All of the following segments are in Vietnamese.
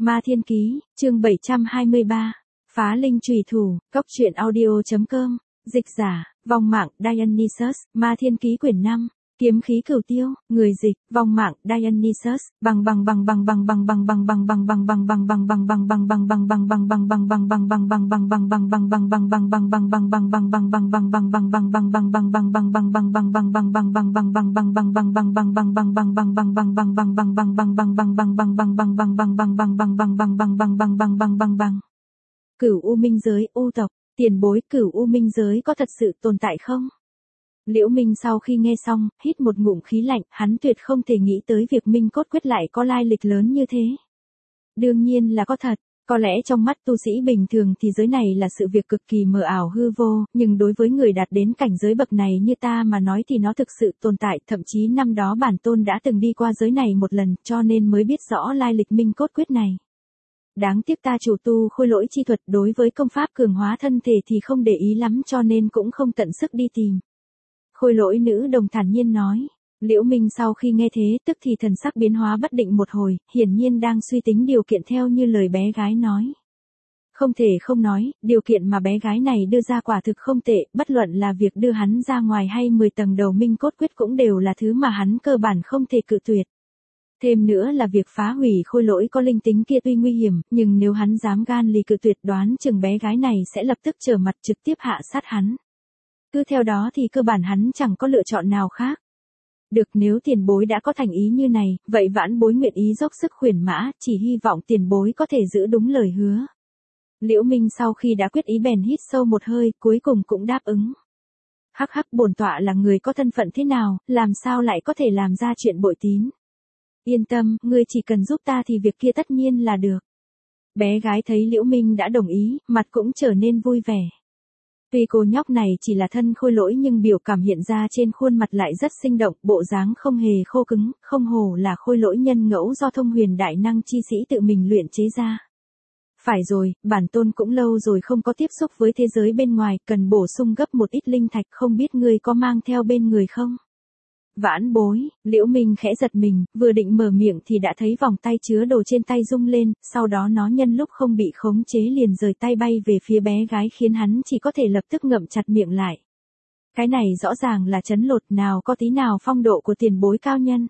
Ma Thiên Ký, chương 723. Phá linh chùy thủ, Cốc truyện audio.com, dịch giả, vong mạng, Dionysus, Ma Thiên Ký quyển 5, kiếm khí cửu tiêu, người dịch, vong mạng, Dionysus, bằng Cửu U Minh Giới, U tộc, tiền bối, Cửu U Minh Giới có thật sự tồn tại không? Liễu Minh sau khi nghe xong, hít một ngụm khí lạnh, hắn tuyệt không thể nghĩ tới việc Minh Cốt Quyết lại có lai lịch lớn như thế. Đương nhiên là có thật, có lẽ trong mắt tu sĩ bình thường thì giới này là sự việc cực kỳ mờ ảo hư vô, nhưng đối với người đạt đến cảnh giới bậc này như ta mà nói thì nó thực sự tồn tại, thậm chí năm đó bản tôn đã từng đi qua giới này một lần, cho nên mới biết rõ lai lịch Minh Cốt Quyết này. Đáng tiếc ta chủ tu khôi lỗi chi thuật, đối với công pháp cường hóa thân thể thì không để ý lắm, cho nên cũng không tận sức đi tìm. Khôi lỗi nữ đồng thản nhiên nói. Liễu Minh sau khi nghe thế tức thì thần sắc biến hóa bất định một hồi, hiển nhiên đang suy tính điều kiện theo như lời bé gái nói. Không thể không nói, điều kiện mà bé gái này đưa ra quả thực không tệ, bất luận là việc đưa hắn ra ngoài hay 10 tầng đầu Minh Cốt Quyết cũng đều là thứ mà hắn cơ bản không thể cự tuyệt. Thêm nữa là việc phá hủy khôi lỗi có linh tính kia tuy nguy hiểm, nhưng nếu hắn dám gan lì cự tuyệt, đoán chừng bé gái này sẽ lập tức trở mặt trực tiếp hạ sát hắn. Cứ theo đó thì cơ bản hắn chẳng có lựa chọn nào khác. Được, nếu tiền bối đã có thành ý như này, vậy vãn bối nguyện ý dốc sức khuyển mã, chỉ hy vọng tiền bối có thể giữ đúng lời hứa. Liễu Minh sau khi đã quyết ý bèn hít sâu một hơi, cuối cùng cũng đáp ứng. Hắc hắc, bổn tọa là người có thân phận thế nào, làm sao lại có thể làm ra chuyện bội tín. Yên tâm, ngươi chỉ cần giúp ta thì việc kia tất nhiên là được. Bé gái thấy Liễu Minh đã đồng ý, mặt cũng trở nên vui vẻ. Tuy cô nhóc này chỉ là thân khôi lỗi nhưng biểu cảm hiện ra trên khuôn mặt lại rất sinh động, bộ dáng không hề khô cứng, không hổ là khôi lỗi nhân ngẫu do Thông Huyền Đại Năng chi sĩ tự mình luyện chế ra. Phải rồi, bản tôn cũng lâu rồi không có tiếp xúc với thế giới bên ngoài, cần bổ sung gấp một ít linh thạch, không biết ngươi có mang theo bên người không? Vãn bối, Liễu Minh khẽ giật mình, vừa định mở miệng thì đã thấy vòng tay chứa đồ trên tay rung lên, sau đó nó nhân lúc không bị khống chế liền rời tay bay về phía bé gái khiến hắn chỉ có thể lập tức ngậm chặt miệng lại. Cái này rõ ràng là trấn lột, nào có tí nào phong độ của tiền bối cao nhân.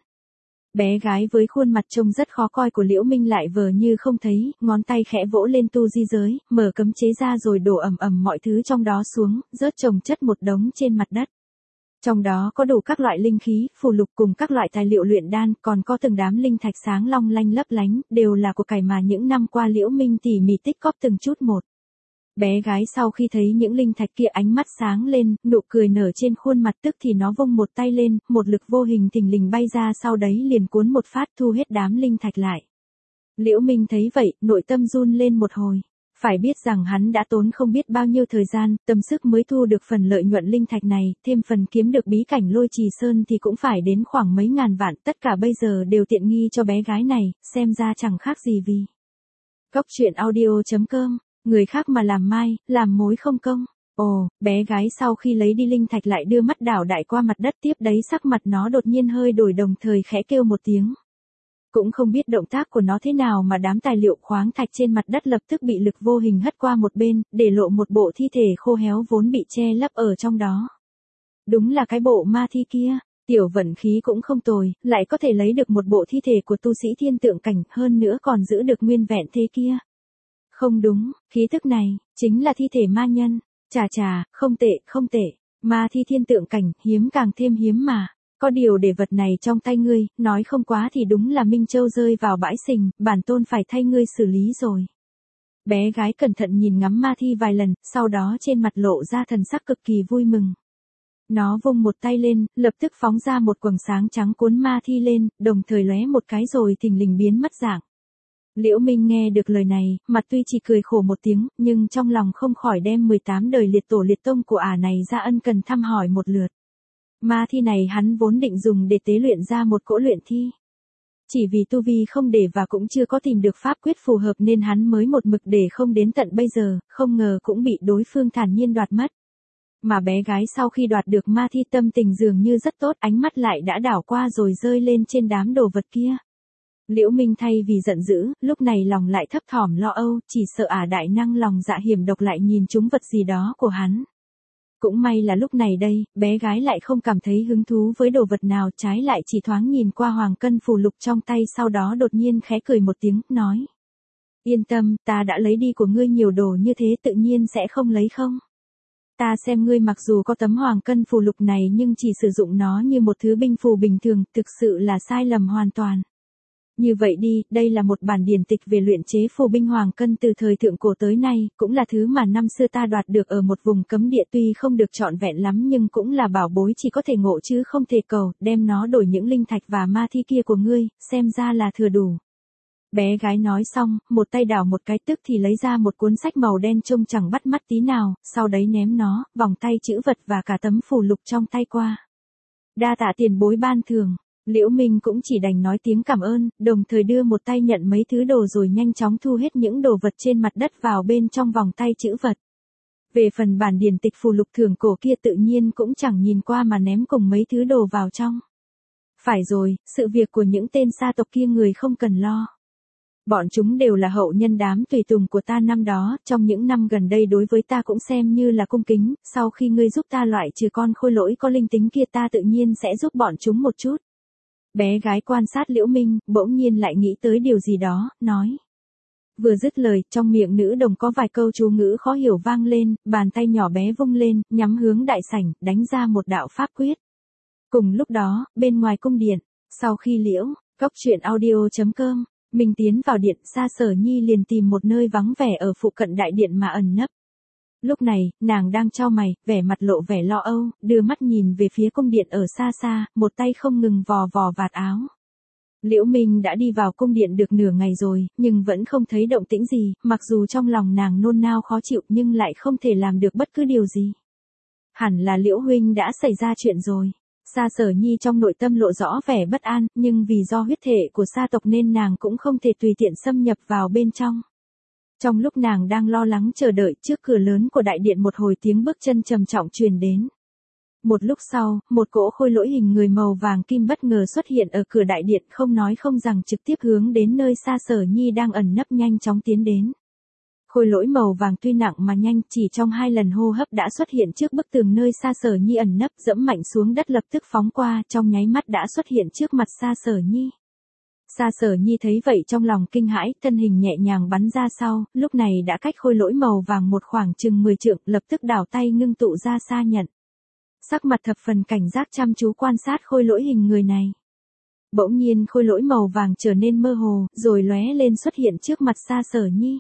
Bé gái với khuôn mặt trông rất khó coi của Liễu Minh lại vờ như không thấy, ngón tay khẽ vỗ lên tu di giới, mở cấm chế ra rồi đổ ầm ầm mọi thứ trong đó xuống, rớt chồng chất một đống trên mặt đất. Trong đó có đủ các loại linh khí, phù lục cùng các loại tài liệu luyện đan, còn có từng đám linh thạch sáng long lanh lấp lánh, đều là của cải mà những năm qua Liễu Minh tỉ mỉ tích góp từng chút một. Bé gái sau khi thấy những linh thạch kia ánh mắt sáng lên, nụ cười nở trên khuôn mặt, tức thì nó vung một tay lên, một lực vô hình thình lình bay ra, sau đấy liền cuốn một phát thu hết đám linh thạch lại. Liễu Minh thấy vậy, nội tâm run lên một hồi. Phải biết rằng hắn đã tốn không biết bao nhiêu thời gian, tâm sức mới thu được phần lợi nhuận linh thạch này, thêm phần kiếm được bí cảnh Lôi Trì Sơn thì cũng phải đến khoảng mấy ngàn vạn, tất cả bây giờ đều tiện nghi cho bé gái này, xem ra chẳng khác gì vì. Cốc truyện audio.com, người khác mà làm mai, làm mối không công. Ồ, bé gái sau khi lấy đi linh thạch lại đưa mắt đảo đại qua mặt đất, tiếp đấy sắc mặt nó đột nhiên hơi đổi, đồng thời khẽ kêu một tiếng. Cũng không biết động tác của nó thế nào mà đám tài liệu khoáng thạch trên mặt đất lập tức bị lực vô hình hất qua một bên, để lộ một bộ thi thể khô héo vốn bị che lấp ở trong đó. Đúng là cái bộ ma thi kia, tiểu vận khí cũng không tồi, lại có thể lấy được một bộ thi thể của tu sĩ thiên tượng cảnh, hơn nữa còn giữ được nguyên vẹn thế kia. Không đúng, khí tức này, chính là thi thể ma nhân, chà, không tệ, ma thi thiên tượng cảnh, hiếm càng thêm hiếm mà. Có điều để vật này trong tay ngươi, nói không quá thì đúng là Minh Châu rơi vào bãi sình, bản tôn phải thay ngươi xử lý rồi. Bé gái cẩn thận nhìn ngắm ma thi vài lần, sau đó trên mặt lộ ra thần sắc cực kỳ vui mừng. Nó vung một tay lên, lập tức phóng ra một quầng sáng trắng cuốn ma thi lên, đồng thời lóe một cái rồi thình lình biến mất dạng. Liễu Minh nghe được lời này, mặt tuy chỉ cười khổ một tiếng, nhưng trong lòng không khỏi đem 18 đời liệt tổ liệt tông của ả này ra ân cần thăm hỏi một lượt. Ma thi này hắn vốn định dùng để tế luyện ra một cỗ luyện thi. Chỉ vì tu vi không để và cũng chưa có tìm được pháp quyết phù hợp nên hắn mới một mực để không đến tận bây giờ, không ngờ cũng bị đối phương thản nhiên đoạt mất. Mà bé gái sau khi đoạt được ma thi tâm tình dường như rất tốt, ánh mắt lại đã đảo qua rồi rơi lên trên đám đồ vật kia. Liễu Minh thay vì giận dữ, lúc này lòng lại thấp thỏm lo âu, chỉ sợ đại năng lòng dạ hiểm độc lại nhìn trúng vật gì đó của hắn. Cũng may là lúc này đây, bé gái lại không cảm thấy hứng thú với đồ vật nào, trái lại chỉ thoáng nhìn qua hoàng cân phù lục trong tay, sau đó đột nhiên khẽ cười một tiếng, nói. Yên tâm, ta đã lấy đi của ngươi nhiều đồ như thế, tự nhiên sẽ không lấy không. Ta xem ngươi mặc dù có tấm hoàng cân phù lục này nhưng chỉ sử dụng nó như một thứ binh phù bình thường, thực sự là sai lầm hoàn toàn. Như vậy đi, đây là một bản điển tịch về luyện chế phù binh hoàng cân từ thời thượng cổ tới nay, cũng là thứ mà năm xưa ta đoạt được ở một vùng cấm địa, tuy không được trọn vẹn lắm nhưng cũng là bảo bối chỉ có thể ngộ chứ không thể cầu, đem nó đổi những linh thạch và ma thi kia của ngươi, xem ra là thừa đủ. Bé gái nói xong, một tay đảo một cái tức thì lấy ra một cuốn sách màu đen trông chẳng bắt mắt tí nào, sau đấy ném nó, vòng tay chữ vật và cả tấm phù lục trong tay qua. Đa tạ tiền bối ban thưởng. Liễu Minh cũng chỉ đành nói tiếng cảm ơn, đồng thời đưa một tay nhận mấy thứ đồ rồi nhanh chóng thu hết những đồ vật trên mặt đất vào bên trong vòng tay chữ vật. Về phần bản điển tịch phù lục thượng cổ kia tự nhiên cũng chẳng nhìn qua mà ném cùng mấy thứ đồ vào trong. Phải rồi, sự việc của những tên sa tộc kia người không cần lo. Bọn chúng đều là hậu nhân đám tùy tùng của ta năm đó, trong những năm gần đây đối với ta cũng xem như là cung kính, sau khi ngươi giúp ta loại trừ con khôi lỗi có linh tính kia ta tự nhiên sẽ giúp bọn chúng một chút. Bé gái quan sát Liễu Minh, bỗng nhiên lại nghĩ tới điều gì đó, nói. Vừa dứt lời, trong miệng nữ đồng có vài câu chú ngữ khó hiểu vang lên, bàn tay nhỏ bé vung lên, nhắm hướng đại sảnh, đánh ra một đạo pháp quyết. Cùng lúc đó, bên ngoài cung điện, sau khi Liễu, Cốc Truyện Audio.com, mình tiến vào điện, Sa Sở Nhi liền tìm một nơi vắng vẻ ở phụ cận đại điện mà ẩn nấp. Lúc này, nàng đang chau mày, vẻ mặt lộ vẻ lo âu, đưa mắt nhìn về phía cung điện ở xa xa, một tay không ngừng vò vò vạt áo. Liễu Minh đã đi vào cung điện được nửa ngày rồi, nhưng vẫn không thấy động tĩnh gì, mặc dù trong lòng nàng nôn nao khó chịu nhưng lại không thể làm được bất cứ điều gì. Hẳn là Liễu huynh đã xảy ra chuyện rồi. Sa Sở Nhi trong nội tâm lộ rõ vẻ bất an, nhưng vì do huyết thể của sa tộc nên nàng cũng không thể tùy tiện xâm nhập vào bên trong. Trong lúc nàng đang lo lắng chờ đợi, trước cửa lớn của đại điện một hồi tiếng bước chân trầm trọng truyền đến. Một lúc sau, một cỗ khôi lỗi hình người màu vàng kim bất ngờ xuất hiện ở cửa đại điện, không nói không rằng trực tiếp hướng đến nơi Sa Sở Nhi đang ẩn nấp nhanh chóng tiến đến. Khôi lỗi màu vàng tuy nặng mà nhanh, chỉ trong 2 lần hô hấp đã xuất hiện trước bức tường nơi Sa Sở Nhi ẩn nấp, dẫm mạnh xuống đất lập tức phóng qua, trong nháy mắt đã xuất hiện trước mặt Sa Sở Nhi. Sa Sở Nhi thấy vậy trong lòng kinh hãi, thân hình nhẹ nhàng bắn ra sau, lúc này đã cách khôi lỗi màu vàng một khoảng chừng 10 trượng, lập tức đảo tay ngưng tụ ra xa nhận. Sắc mặt thập phần cảnh giác chăm chú quan sát khôi lỗi hình người này. Bỗng nhiên khôi lỗi màu vàng trở nên mơ hồ, rồi lóe lên xuất hiện trước mặt Sa Sở Nhi.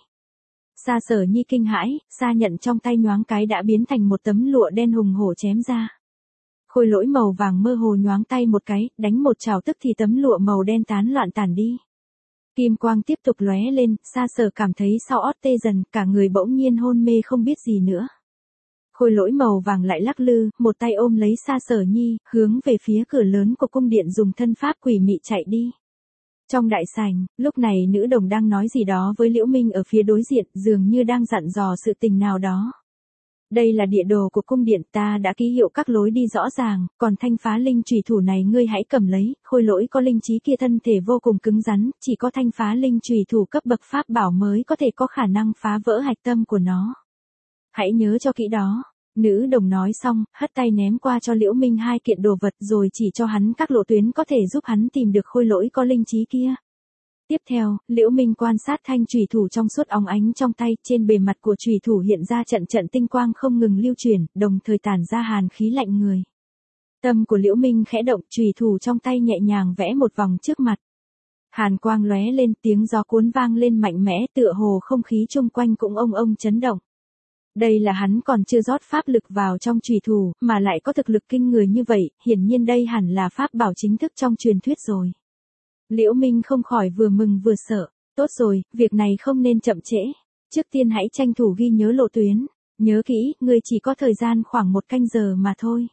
Sa Sở Nhi kinh hãi, xa nhận trong tay nhoáng cái đã biến thành một tấm lụa đen hùng hổ chém ra. Khôi lỗi màu vàng mơ hồ nhoáng tay một cái, đánh một chảo tức thì tấm lụa màu đen tán loạn tản đi. Kim quang tiếp tục lóe lên, Sa Sở cảm thấy sau ót tê dần, cả người bỗng nhiên hôn mê không biết gì nữa. Khôi lỗi màu vàng lại lắc lư, một tay ôm lấy Sa Sở Nhi, hướng về phía cửa lớn của cung điện dùng thân pháp quỷ mị chạy đi. Trong đại sảnh, lúc này nữ đồng đang nói gì đó với Liễu Minh ở phía đối diện, dường như đang dặn dò sự tình nào đó. Đây là địa đồ của cung điện, ta đã ký hiệu các lối đi rõ ràng, còn thanh phá linh chùy thủ này ngươi hãy cầm lấy, khôi lỗi có linh trí kia thân thể vô cùng cứng rắn, chỉ có thanh phá linh chùy thủ cấp bậc pháp bảo mới có thể có khả năng phá vỡ hạch tâm của nó. Hãy nhớ cho kỹ đó. Nữ đồng nói xong, hất tay ném qua cho Liễu Minh 2 kiện đồ vật rồi chỉ cho hắn các lộ tuyến có thể giúp hắn tìm được khôi lỗi có linh trí kia. Tiếp theo, Liễu Minh quan sát thanh chùy thủ trong suốt óng ánh trong tay, trên bề mặt của chùy thủ hiện ra trận trận tinh quang không ngừng lưu chuyển, đồng thời tản ra hàn khí lạnh người. Tâm của Liễu Minh khẽ động, chùy thủ trong tay nhẹ nhàng vẽ một vòng trước mặt. Hàn quang lóe lên, tiếng gió cuốn vang lên mạnh mẽ, tựa hồ không khí chung quanh cũng ông ông chấn động. Đây là hắn còn chưa rót pháp lực vào trong chùy thủ, mà lại có thực lực kinh người như vậy, hiển nhiên đây hẳn là pháp bảo chính thức trong truyền thuyết rồi. Liễu Minh không khỏi vừa mừng vừa sợ. Tốt rồi, việc này không nên chậm trễ. Trước tiên hãy tranh thủ ghi nhớ lộ tuyến. Nhớ kỹ, ngươi chỉ có thời gian khoảng 1 canh giờ mà thôi.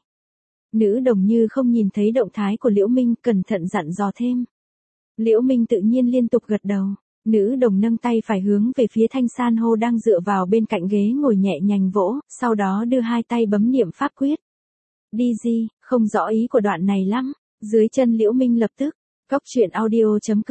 Nữ đồng như không nhìn thấy động thái của Liễu Minh, cẩn thận dặn dò thêm. Liễu Minh tự nhiên liên tục gật đầu. Nữ đồng nâng tay phải hướng về phía thanh san hô đang dựa vào bên cạnh ghế ngồi nhẹ nhàng vỗ, sau đó đưa 2 tay bấm niệm pháp quyết. Đi gì, không rõ ý của đoạn này lắm. Dưới chân Liễu Minh lập tức. Cốc Truyện Audio.com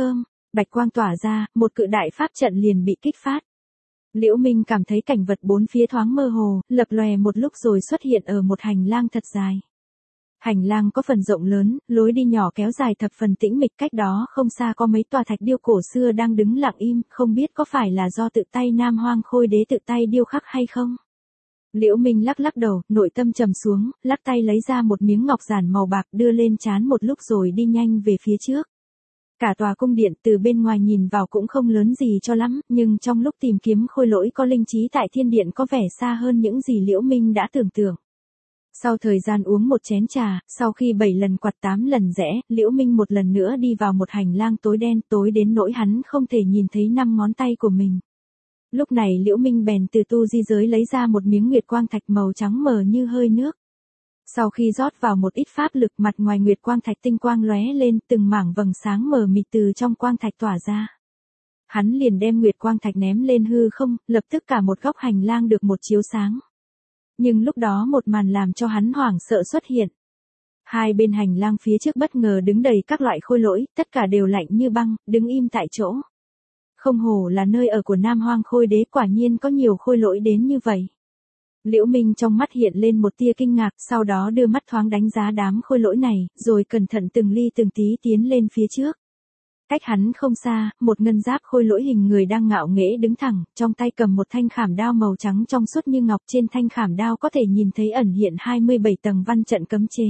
Bạch quang tỏa ra, một cự đại pháp trận liền bị kích phát. Liễu Minh cảm thấy cảnh vật bốn phía thoáng mơ hồ, lập lòe một lúc rồi xuất hiện ở một hành lang thật dài. Hành lang có phần rộng lớn, lối đi nhỏ kéo dài thập phần tĩnh mịch, cách đó không xa có mấy tòa thạch điêu cổ xưa đang đứng lặng im, không biết có phải là do tự tay Nam Hoang Khôi Đế tự tay điêu khắc hay không. Liễu Minh lắc lắc đầu, nội tâm trầm xuống, lắc tay lấy ra một miếng ngọc giản màu bạc đưa lên trán một lúc rồi đi nhanh về phía trước. Cả tòa cung điện từ bên ngoài nhìn vào cũng không lớn gì cho lắm, nhưng trong lúc tìm kiếm khôi lỗi có linh trí tại thiên điện có vẻ xa hơn những gì Liễu Minh đã tưởng tượng. Sau thời gian uống một chén trà, sau khi 7 lần quặt 8 lần rẽ, Liễu Minh một lần nữa đi vào một hành lang tối đen, tối đến nỗi hắn không thể nhìn thấy 5 ngón tay của mình. Lúc này Liễu Minh bèn từ tu di giới lấy ra một miếng nguyệt quang thạch màu trắng mờ như hơi nước. Sau khi rót vào một ít pháp lực, mặt ngoài nguyệt quang thạch tinh quang lóe lên, từng mảng vầng sáng mờ mịt từ trong quang thạch tỏa ra. Hắn liền đem nguyệt quang thạch ném lên hư không, lập tức cả một góc hành lang được một chiếu sáng. Nhưng lúc đó một màn làm cho hắn hoảng sợ xuất hiện. Hai bên hành lang phía trước bất ngờ đứng đầy các loại khôi lỗi, tất cả đều lạnh như băng, đứng im tại chỗ. Không hổ là nơi ở của Nam Hoang Khôi Đế, quả nhiên có nhiều khôi lỗi đến như vậy. Liễu Minh trong mắt hiện lên một tia kinh ngạc, sau đó đưa mắt thoáng đánh giá đám khôi lỗi này, rồi cẩn thận từng ly từng tí tiến lên phía trước. Cách hắn không xa, một ngân giáp khôi lỗi hình người đang ngạo nghễ đứng thẳng, trong tay cầm một thanh khảm đao màu trắng trong suốt như ngọc, trên thanh khảm đao có thể nhìn thấy ẩn hiện 27 tầng văn trận cấm chế.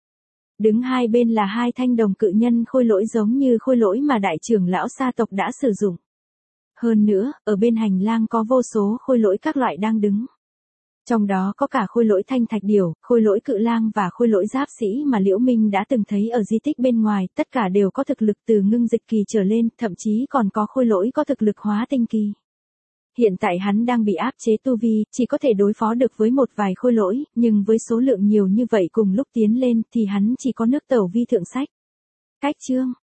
Đứng hai bên là hai thanh đồng cự nhân khôi lỗi giống như khôi lỗi mà đại trưởng lão Sa tộc đã sử dụng. Hơn nữa, ở bên hành lang có vô số khôi lỗi các loại đang đứng. Trong đó có cả khôi lỗi thanh thạch điểu, khôi lỗi cự lang và khôi lỗi giáp sĩ mà Liễu Minh đã từng thấy ở di tích bên ngoài, tất cả đều có thực lực từ ngưng dịch kỳ trở lên, thậm chí còn có khôi lỗi có thực lực hóa tinh kỳ. Hiện tại hắn đang bị áp chế tu vi, chỉ có thể đối phó được với một vài khôi lỗi, nhưng với số lượng nhiều như vậy cùng lúc tiến lên thì hắn chỉ có nước tẩu vi thượng sách. Cách chương